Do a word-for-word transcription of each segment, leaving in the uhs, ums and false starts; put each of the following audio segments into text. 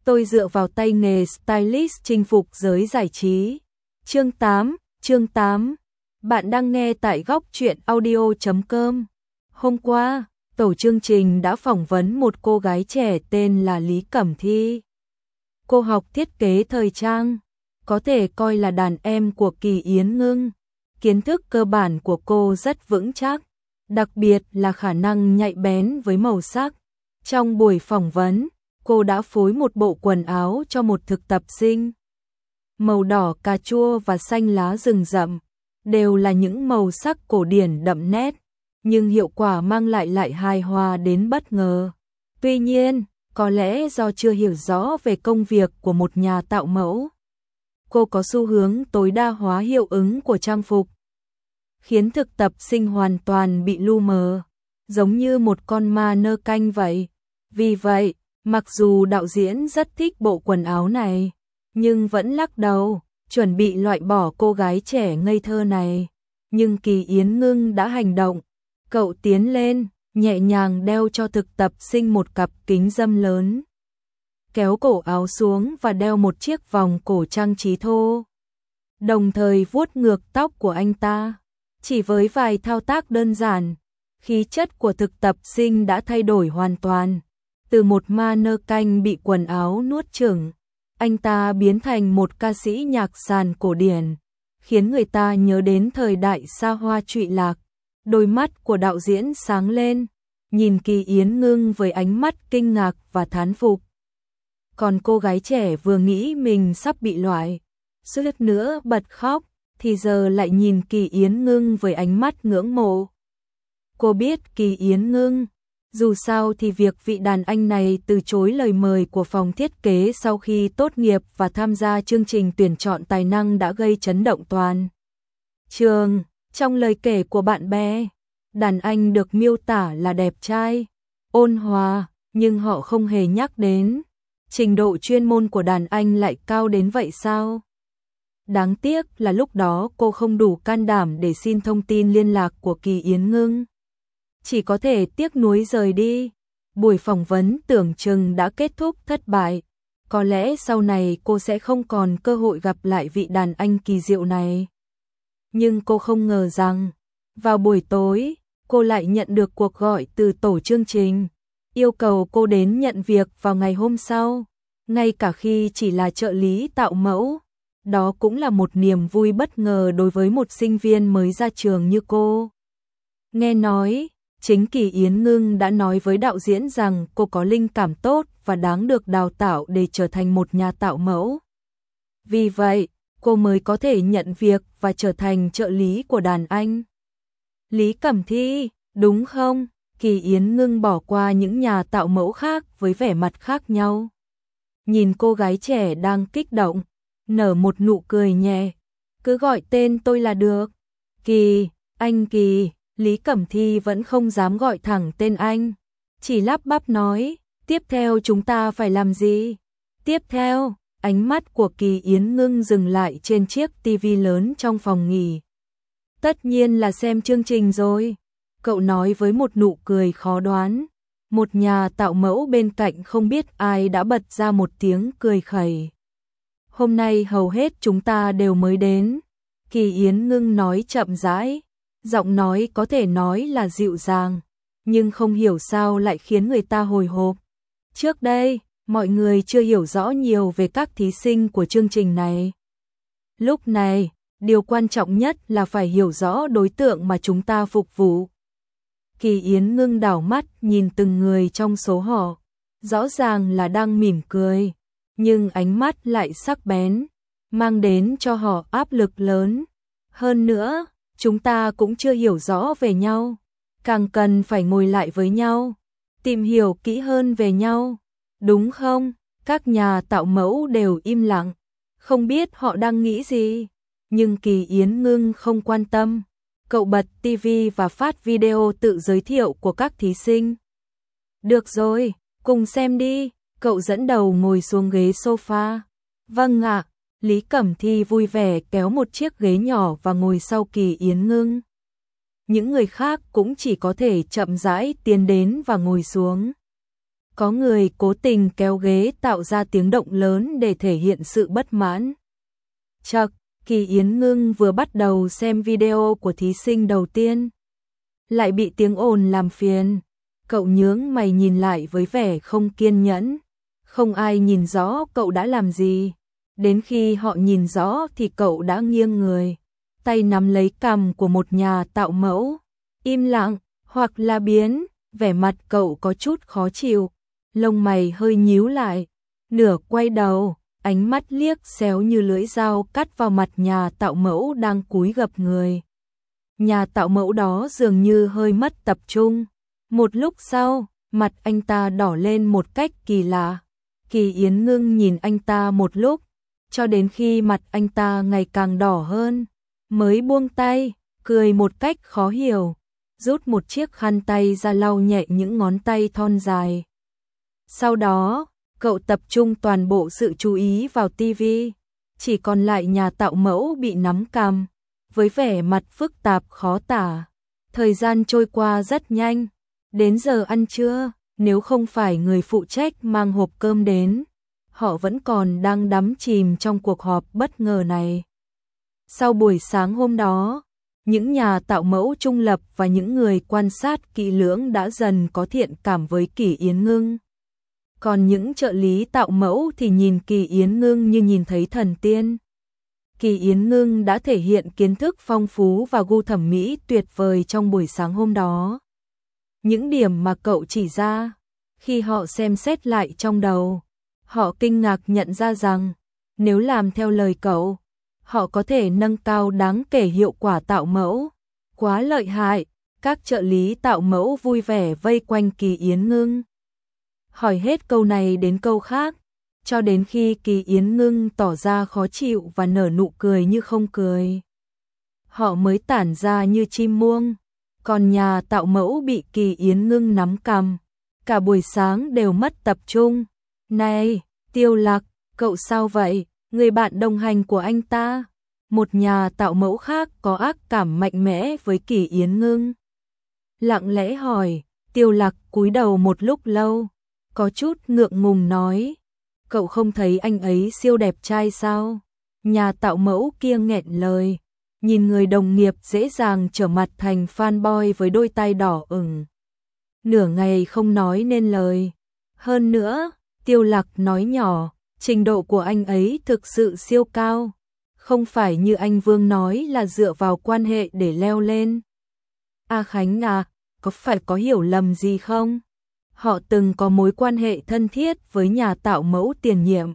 tôi dựa vào tay nghề stylist chinh phục giới giải trí. Chương tám, chương tám. Bạn đang nghe tại góc truyện audio chấm com. Hôm qua, tổ chương trình đã phỏng vấn một cô gái trẻ tên là Lý Cẩm Thi. Cô học thiết kế thời trang, có thể coi là đàn em của Kỳ Yến Ngưng. Kiến thức cơ bản của cô rất vững chắc, đặc biệt là khả năng nhạy bén với màu sắc. Trong buổi phỏng vấn, cô đã phối một bộ quần áo cho một thực tập sinh. Màu đỏ cà chua và xanh lá rừng rậm đều là những màu sắc cổ điển đậm nét, nhưng hiệu quả mang lại lại hài hòa đến bất ngờ. Tuy nhiên, có lẽ do chưa hiểu rõ về công việc của một nhà tạo mẫu, cô có xu hướng tối đa hóa hiệu ứng của trang phục, khiến thực tập sinh hoàn toàn bị lu mờ, giống như một con ma nơ canh vậy. Vì vậy, mặc dù đạo diễn rất thích bộ quần áo này, nhưng vẫn lắc đầu, chuẩn bị loại bỏ cô gái trẻ ngây thơ này. Nhưng Kỳ Yến Ngưng đã hành động. Cậu tiến lên, nhẹ nhàng đeo cho thực tập sinh một cặp kính râm lớn, kéo cổ áo xuống và đeo một chiếc vòng cổ trang trí thô, đồng thời vuốt ngược tóc của anh ta. Chỉ với vài thao tác đơn giản, khí chất của thực tập sinh đã thay đổi hoàn toàn. Từ một ma nơ canh bị quần áo nuốt chửng, anh ta biến thành một ca sĩ nhạc sàn cổ điển, khiến người ta nhớ đến thời đại xa hoa trụy lạc. Đôi mắt của đạo diễn sáng lên, nhìn Kỳ Yến Ngưng với ánh mắt kinh ngạc và thán phục. Còn cô gái trẻ vừa nghĩ mình sắp bị loại, suýt nữa bật khóc, thì giờ lại nhìn Kỳ Yến Ngưng với ánh mắt ngưỡng mộ. Cô biết Kỳ Yến Ngưng, dù sao thì việc vị đàn anh này từ chối lời mời của phòng thiết kế sau khi tốt nghiệp và tham gia chương trình tuyển chọn tài năng đã gây chấn động toàn trường. Trong lời kể của bạn bè, đàn anh được miêu tả là đẹp trai, ôn hòa, nhưng họ không hề nhắc đến trình độ chuyên môn của đàn anh lại cao đến vậy sao? Đáng tiếc là lúc đó cô không đủ can đảm để xin thông tin liên lạc của Kỳ Yến Ngưng. Chỉ có thể tiếc nuối rời đi. Buổi phỏng vấn tưởng chừng đã kết thúc thất bại. Có lẽ sau này cô sẽ không còn cơ hội gặp lại vị đàn anh kỳ diệu này. Nhưng cô không ngờ rằng, vào buổi tối, cô lại nhận được cuộc gọi từ tổ chương trình, yêu cầu cô đến nhận việc vào ngày hôm sau, ngay cả khi chỉ là trợ lý tạo mẫu. Đó cũng là một niềm vui bất ngờ đối với một sinh viên mới ra trường như cô. Nghe nói, chính Kỳ Yến Ngưng đã nói với đạo diễn rằng cô có linh cảm tốt và đáng được đào tạo để trở thành một nhà tạo mẫu. Vì vậy, cô mới có thể nhận việc và trở thành trợ lý của đàn anh. Lý Cẩm Thi, đúng không? Kỳ Yến Ngưng bỏ qua những nhà tạo mẫu khác với vẻ mặt khác nhau. Nhìn cô gái trẻ đang kích động, nở một nụ cười nhẹ. Cứ gọi tên tôi là được. Kỳ, anh Kỳ. Lý Cẩm Thi vẫn không dám gọi thẳng tên anh, chỉ lắp bắp nói, tiếp theo chúng ta phải làm gì? Tiếp theo, ánh mắt của Kỳ Yến Ngưng dừng lại trên chiếc tivi lớn trong phòng nghỉ. Tất nhiên là xem chương trình rồi, cậu nói với một nụ cười khó đoán. Một nhà tạo mẫu bên cạnh không biết ai đã bật ra một tiếng cười khẩy. Hôm nay hầu hết chúng ta đều mới đến, Kỳ Yến Ngưng nói chậm rãi. Giọng nói có thể nói là dịu dàng, nhưng không hiểu sao lại khiến người ta hồi hộp. Trước đây, mọi người chưa hiểu rõ nhiều về các thí sinh của chương trình này. Lúc này, điều quan trọng nhất là phải hiểu rõ đối tượng mà chúng ta phục vụ. Kỳ Yến Ngưng đảo mắt nhìn từng người trong số họ, rõ ràng là đang mỉm cười, nhưng ánh mắt lại sắc bén, mang đến cho họ áp lực lớn. Hơn nữa, chúng ta cũng chưa hiểu rõ về nhau, càng cần phải ngồi lại với nhau, tìm hiểu kỹ hơn về nhau, đúng không? Các nhà tạo mẫu đều im lặng, không biết họ đang nghĩ gì, nhưng Kỳ Yến Ngưng không quan tâm. Cậu bật tivi và phát video tự giới thiệu của các thí sinh. Được rồi, cùng xem đi, cậu dẫn đầu ngồi xuống ghế sofa. Vâng ạ. Lý Cẩm Thi vui vẻ kéo một chiếc ghế nhỏ và ngồi sau Kỳ Yến Ngưng. Những người khác cũng chỉ có thể chậm rãi tiến đến và ngồi xuống. Có người cố tình kéo ghế tạo ra tiếng động lớn để thể hiện sự bất mãn. Chậc, Kỳ Yến Ngưng vừa bắt đầu xem video của thí sinh đầu tiên, lại bị tiếng ồn làm phiền. Cậu nhướng mày nhìn lại với vẻ không kiên nhẫn. Không ai nhìn rõ cậu đã làm gì. Đến khi họ nhìn rõ thì cậu đã nghiêng người, tay nắm lấy cằm của một nhà tạo mẫu. Im lặng, hoặc là biến, vẻ mặt cậu có chút khó chịu. Lông mày hơi nhíu lại, nửa quay đầu, ánh mắt liếc xéo như lưỡi dao cắt vào mặt nhà tạo mẫu đang cúi gập người. Nhà tạo mẫu đó dường như hơi mất tập trung. Một lúc sau, mặt anh ta đỏ lên một cách kỳ lạ. Kỳ Yến Ngưng nhìn anh ta một lúc, cho đến khi mặt anh ta ngày càng đỏ hơn, mới buông tay, cười một cách khó hiểu, rút một chiếc khăn tay ra lau nhẹ những ngón tay thon dài. Sau đó, cậu tập trung toàn bộ sự chú ý vào tivi, chỉ còn lại nhà tạo mẫu bị nắm cằm, với vẻ mặt phức tạp khó tả. Thời gian trôi qua rất nhanh, đến giờ ăn trưa, nếu không phải người phụ trách mang hộp cơm đến, họ vẫn còn đang đắm chìm trong cuộc họp bất ngờ này. Sau buổi sáng hôm đó, những nhà tạo mẫu trung lập và những người quan sát kỹ lưỡng đã dần có thiện cảm với Kỳ Yến Ngưng. Còn những trợ lý tạo mẫu thì nhìn Kỳ Yến Ngưng như nhìn thấy thần tiên. Kỳ Yến Ngưng đã thể hiện kiến thức phong phú và gu thẩm mỹ tuyệt vời trong buổi sáng hôm đó. Những điểm mà cậu chỉ ra, khi họ xem xét lại trong đầu, họ kinh ngạc nhận ra rằng, nếu làm theo lời cậu, họ có thể nâng cao đáng kể hiệu quả tạo mẫu. Quá lợi hại, các trợ lý tạo mẫu vui vẻ vây quanh Kỳ Yến Ngưng, hỏi hết câu này đến câu khác, cho đến khi Kỳ Yến Ngưng tỏ ra khó chịu và nở nụ cười như không cười, họ mới tản ra như chim muông. Còn nhà tạo mẫu bị Kỳ Yến Ngưng nắm cằm, cả buổi sáng đều mất tập trung. Này, Tiêu Lạc, cậu sao vậy? Người bạn đồng hành của anh ta. Một nhà tạo mẫu khác có ác cảm mạnh mẽ với Kỳ Yến Ngưng, lặng lẽ hỏi. Tiêu Lạc cúi đầu một lúc lâu, có chút ngượng ngùng nói, cậu không thấy anh ấy siêu đẹp trai sao? Nhà tạo mẫu kia nghẹn lời, nhìn người đồng nghiệp dễ dàng trở mặt thành fanboy với đôi tay đỏ ửng, nửa ngày không nói nên lời. Hơn nữa, Tiêu Lạc nói nhỏ, trình độ của anh ấy thực sự siêu cao, không phải như anh Vương nói là dựa vào quan hệ để leo lên. A Khánh à, có phải có hiểu lầm gì không? Họ từng có mối quan hệ thân thiết với nhà tạo mẫu tiền nhiệm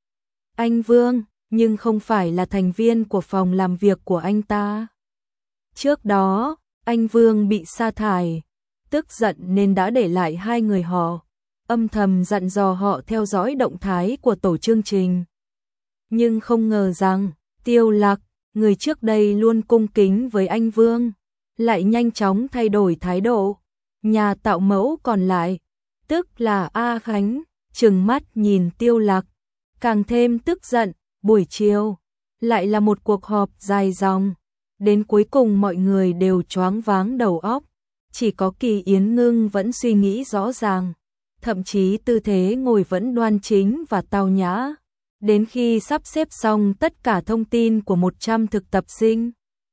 anh Vương, nhưng không phải là thành viên của phòng làm việc của anh ta. Trước đó, anh Vương bị sa thải, tức giận nên đã để lại hai người họ, âm thầm dặn dò họ theo dõi động thái của tổ chương trình. Nhưng không ngờ rằng, Tiêu Lạc, người trước đây luôn cung kính với anh Vương, lại nhanh chóng thay đổi thái độ. Nhà tạo mẫu còn lại, tức là A Khánh, trừng mắt nhìn Tiêu Lạc, càng thêm tức giận. Buổi chiều, lại là một cuộc họp dài dòng, đến cuối cùng mọi người đều choáng váng đầu óc, chỉ có Kỳ Yến Ngưng vẫn suy nghĩ rõ ràng, thậm chí tư thế ngồi vẫn đoan chính và tao nhã. Đến khi sắp xếp xong tất cả thông tin của một trăm thực tập sinh,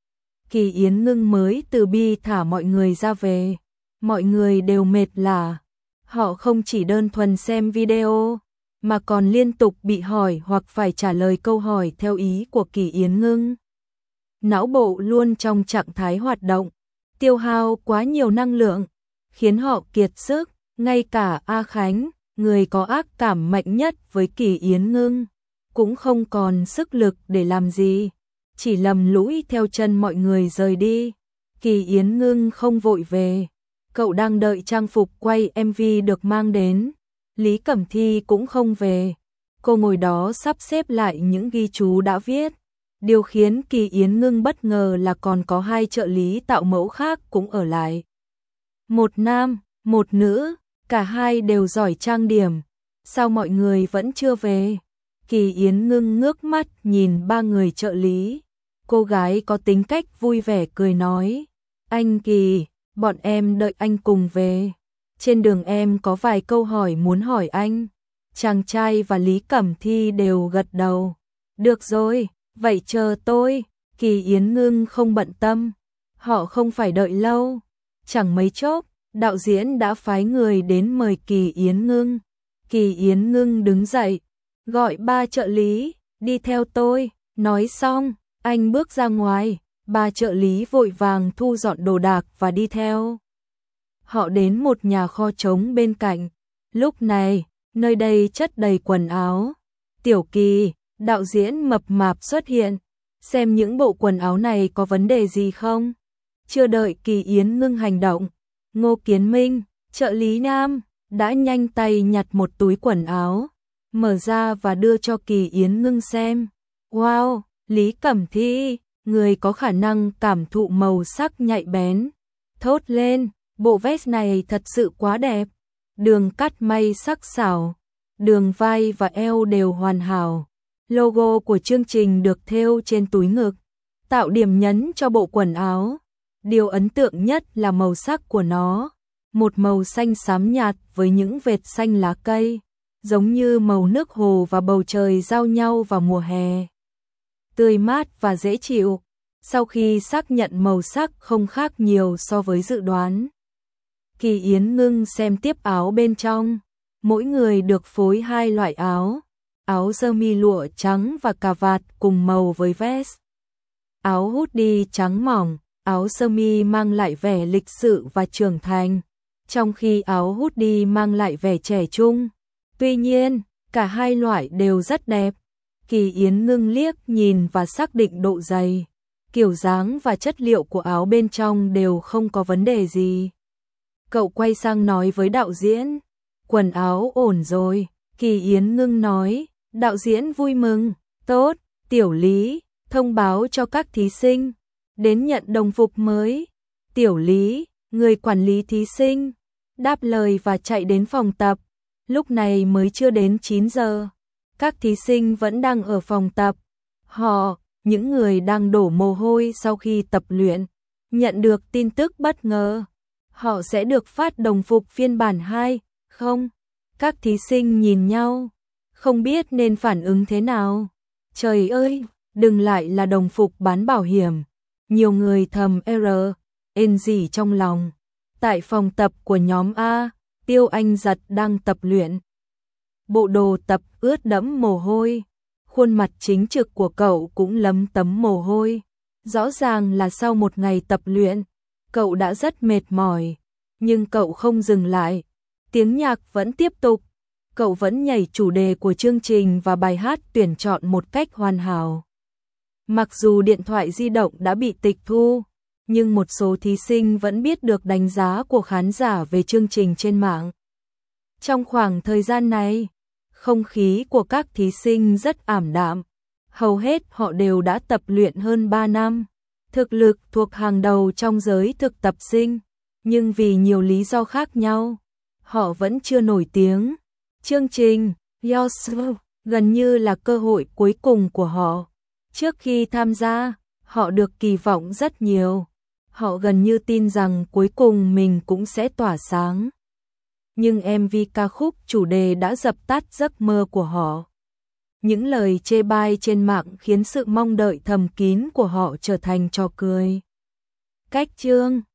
Kỳ Yến Ngưng mới từ bi thả mọi người ra về. Mọi người đều mệt lả, họ không chỉ đơn thuần xem video, mà còn liên tục bị hỏi hoặc phải trả lời câu hỏi theo ý của Kỳ Yến Ngưng. Não bộ luôn trong trạng thái hoạt động, tiêu hao quá nhiều năng lượng, khiến họ kiệt sức. Ngay cả A Khánh, người có ác cảm mạnh nhất với Kỳ Yến Ngưng, cũng không còn sức lực để làm gì, chỉ lầm lũi theo chân mọi người rời đi. Kỳ Yến Ngưng không vội về, cậu đang đợi trang phục quay em vê được mang đến. Lý Cẩm Thi cũng không về, cô ngồi đó sắp xếp lại những ghi chú đã viết. Điều khiến Kỳ Yến Ngưng bất ngờ là còn có hai trợ lý tạo mẫu khác cũng ở lại. Một nam, một nữ, cả hai đều giỏi trang điểm. Sao mọi người vẫn chưa về? Kỳ Yến Ngưng ngước mắt nhìn ba người trợ lý. Cô gái có tính cách vui vẻ cười nói, anh Kỳ, bọn em đợi anh cùng về. trên đường em có vài câu hỏi muốn hỏi anh. Chàng trai và Lý Cẩm Thi đều gật đầu. Được rồi, vậy chờ tôi. Kỳ Yến Ngưng không bận tâm. Họ không phải đợi lâu. Chẳng mấy chốc, đạo diễn đã phái người đến mời Kỳ Yến Ngưng. Kỳ Yến Ngưng đứng dậy, gọi ba trợ lý, đi theo tôi. Nói xong, anh bước ra ngoài, ba trợ lý vội vàng thu dọn đồ đạc và đi theo. Họ đến một nhà kho trống bên cạnh. Lúc này, nơi đây chất đầy quần áo. Tiểu Kỳ, đạo diễn mập mạp xuất hiện, xem những bộ quần áo này có vấn đề gì không. Chưa đợi Kỳ Yến Ngưng hành động, Ngô Kiến Minh, trợ lý nam, đã nhanh tay nhặt một túi quần áo, mở ra và đưa cho Kỳ Yến Ngưng xem. Wow, Lý Cẩm Thi, người có khả năng cảm thụ màu sắc nhạy bén. Thốt lên, bộ vest này thật sự quá đẹp. Đường cắt may sắc sảo, đường vai và eo đều hoàn hảo. Logo của chương trình được thêu trên túi ngực, tạo điểm nhấn cho bộ quần áo. Điều ấn tượng nhất là màu sắc của nó, một màu xanh xám nhạt với những vệt xanh lá cây, giống như màu nước hồ và bầu trời giao nhau vào mùa hè. Tươi mát và dễ chịu. Sau khi xác nhận màu sắc không khác nhiều so với dự đoán, Kỳ Yến Ngưng xem tiếp áo bên trong. Mỗi người được phối hai loại áo, áo sơ mi lụa trắng và cà vạt cùng màu với vest. Áo hoodie trắng mỏng, áo sơ mi mang lại vẻ lịch sự và trưởng thành, trong khi áo hoodie mang lại vẻ trẻ trung. Tuy nhiên, cả hai loại đều rất đẹp. Kỳ Yến Ngưng liếc nhìn và xác định độ dày, kiểu dáng và chất liệu của áo bên trong đều không có vấn đề gì. Cậu quay sang nói với đạo diễn, quần áo ổn rồi. Kỳ Yến Ngưng nói, đạo diễn vui mừng, tốt, Tiểu Lý, thông báo cho các thí sinh, đến nhận đồng phục mới. Tiểu Lý, người quản lý thí sinh, đáp lời và chạy đến phòng tập. Lúc này mới chưa đến chín giờ, các thí sinh vẫn đang ở phòng tập. Họ, những người đang đổ mồ hôi sau khi tập luyện, nhận được tin tức bất ngờ. Họ sẽ được phát đồng phục phiên bản hai, không? Các thí sinh nhìn nhau, không biết nên phản ứng thế nào. Trời ơi, đừng lại là đồng phục bán bảo hiểm. Nhiều người thầm R, N gì trong lòng. Tại phòng tập của nhóm A, Tiêu Anh Giật đang tập luyện. Bộ đồ tập ướt đẫm mồ hôi. Khuôn mặt chính trực của cậu cũng lấm tấm mồ hôi. Rõ ràng là sau một ngày tập luyện, cậu đã rất mệt mỏi. Nhưng cậu không dừng lại. Tiếng nhạc vẫn tiếp tục. Cậu vẫn nhảy chủ đề của chương trình và bài hát tuyển chọn một cách hoàn hảo. Mặc dù điện thoại di động đã bị tịch thu, nhưng một số thí sinh vẫn biết được đánh giá của khán giả về chương trình trên mạng. Trong khoảng thời gian này, không khí của các thí sinh rất ảm đạm. Hầu hết họ đều đã tập luyện hơn ba năm. Thực lực thuộc hàng đầu trong giới thực tập sinh, nhưng vì nhiều lý do khác nhau, họ vẫn chưa nổi tiếng. Chương trình Yourself gần như là cơ hội cuối cùng của họ. Trước khi tham gia, họ được kỳ vọng rất nhiều. Họ gần như tin rằng cuối cùng mình cũng sẽ tỏa sáng. Nhưng em vê ca khúc chủ đề đã dập tắt giấc mơ của họ. Những lời chê bai trên mạng khiến sự mong đợi thầm kín của họ trở thành trò cười. Cách chương